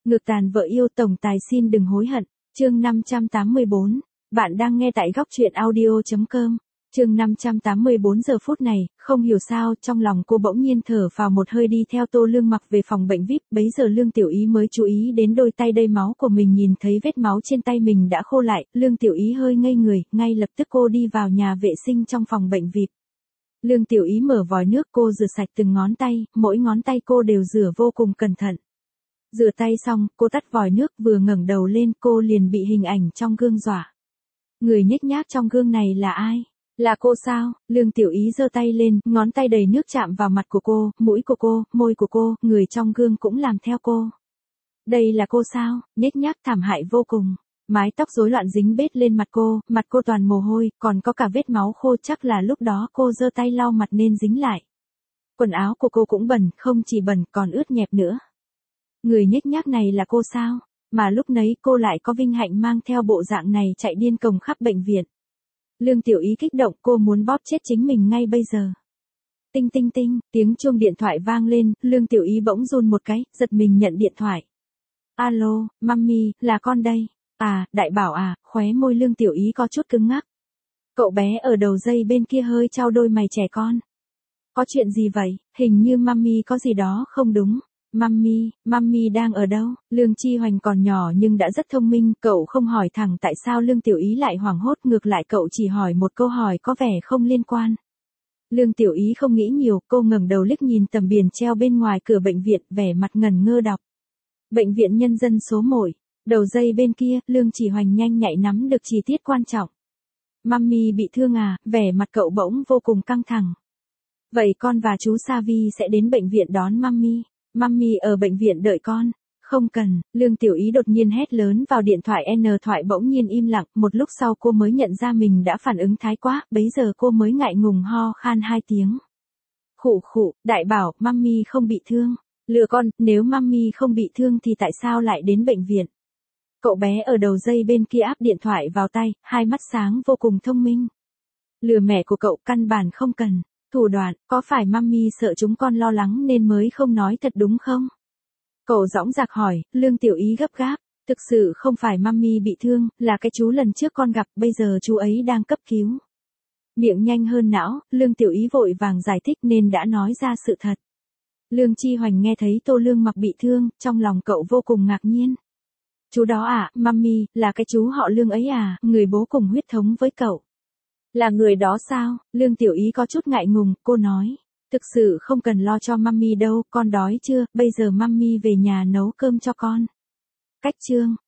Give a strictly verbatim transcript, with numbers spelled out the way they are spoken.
Ngược tàn vợ yêu tổng tài xin đừng hối hận. Chương năm trăm tám mươi bốn. Bạn đang nghe tại góc truyện audio chấm com. Chương năm trăm tám mươi bốn giờ phút này, không hiểu sao, trong lòng cô bỗng nhiên thở vào một hơi đi theo Tô Lương Mặc về phòng bệnh vi ai pi, bấy giờ Lương Tiểu Ý mới chú ý đến đôi tay đầy máu của mình, nhìn thấy vết máu trên tay mình đã khô lại, Lương Tiểu Ý hơi ngây người, ngay lập tức cô đi vào nhà vệ sinh trong phòng bệnh vi ai pi. Lương Tiểu Ý mở vòi nước, cô rửa sạch từng ngón tay, mỗi ngón tay cô đều rửa vô cùng cẩn thận. Rửa tay xong, cô tắt vòi nước, vừa ngẩng đầu lên, cô liền bị hình ảnh trong gương dọa. Người nhếch nhác trong gương này là ai? Là cô sao? Lương Tiểu Ý giơ tay lên, ngón tay đầy nước chạm vào mặt của cô, mũi của cô, môi của cô, người trong gương cũng làm theo cô. Đây là cô sao? Nhếch nhác thảm hại vô cùng. Mái tóc rối loạn dính bết lên mặt cô, mặt cô toàn mồ hôi, còn có cả vết máu khô, chắc là lúc đó cô giơ tay lau mặt nên dính lại. Quần áo của cô cũng bẩn, không chỉ bẩn còn ướt nhẹp nữa. Người nhếch nhác này là cô sao? Mà lúc nấy cô lại có vinh hạnh mang theo bộ dạng này chạy điên cồng khắp bệnh viện. Lương Tiểu Ý kích động, cô muốn bóp chết chính mình ngay bây giờ. Tinh tinh tinh, tiếng chuông điện thoại vang lên, Lương Tiểu Ý bỗng run một cái, giật mình nhận điện thoại. Alo, mami, là con đây. À, Đại Bảo à, khóe môi Lương Tiểu Ý có chút cứng ngắc. Cậu bé ở đầu dây bên kia hơi chau đôi mày trẻ con. Có chuyện gì vậy? Hình như mami có gì đó không đúng. Mami, mami đang ở đâu? Lương Chi Hoành còn nhỏ nhưng đã rất thông minh, cậu không hỏi thẳng tại sao Lương Tiểu Ý lại hoảng hốt, ngược lại cậu chỉ hỏi một câu hỏi có vẻ không liên quan. Lương Tiểu Ý không nghĩ nhiều, cô ngẩng đầu liếc nhìn tấm biển treo bên ngoài cửa bệnh viện, vẻ mặt ngẩn ngơ đọc. Bệnh viện Nhân dân số một, đầu dây bên kia, Lương Chỉ Hoành nhanh nhạy nắm được chi tiết quan trọng. Mami bị thương à? Vẻ mặt cậu bỗng vô cùng căng thẳng. Vậy con và chú Savi sẽ đến bệnh viện đón mami. Mami ở bệnh viện đợi con. Không cần, Lương Tiểu Ý đột nhiên hét lớn vào điện thoại, N thoại bỗng nhiên im lặng, một lúc sau cô mới nhận ra mình đã phản ứng thái quá, bấy giờ cô mới ngại ngùng ho khan hai tiếng. Khụ khụ, Đại Bảo, mami không bị thương. Lừa con, nếu mami không bị thương thì tại sao lại đến bệnh viện? Cậu bé ở đầu dây bên kia áp điện thoại vào tay, hai mắt sáng vô cùng thông minh. Lừa mẹ của cậu, căn bản không cần. Thủ đoạn, có phải mami sợ chúng con lo lắng nên mới không nói thật đúng không? Cậu dõng dạc hỏi, Lương Tiểu Ý gấp gáp. Thực sự không phải mami bị thương, là cái chú lần trước con gặp, bây giờ chú ấy đang cấp cứu. Miệng nhanh hơn não, Lương Tiểu Ý vội vàng giải thích nên đã nói ra sự thật. Lương Chi Hoành nghe thấy Tô Lương Mặc bị thương, trong lòng cậu vô cùng ngạc nhiên. Chú đó à, mami, là cái chú họ Lương ấy à, người bố cùng huyết thống với cậu. Là người đó sao? Lương Tiểu Ý có chút ngại ngùng, cô nói. Thực sự không cần lo cho mami đâu, con đói chưa, bây giờ mami về nhà nấu cơm cho con. Cách chương.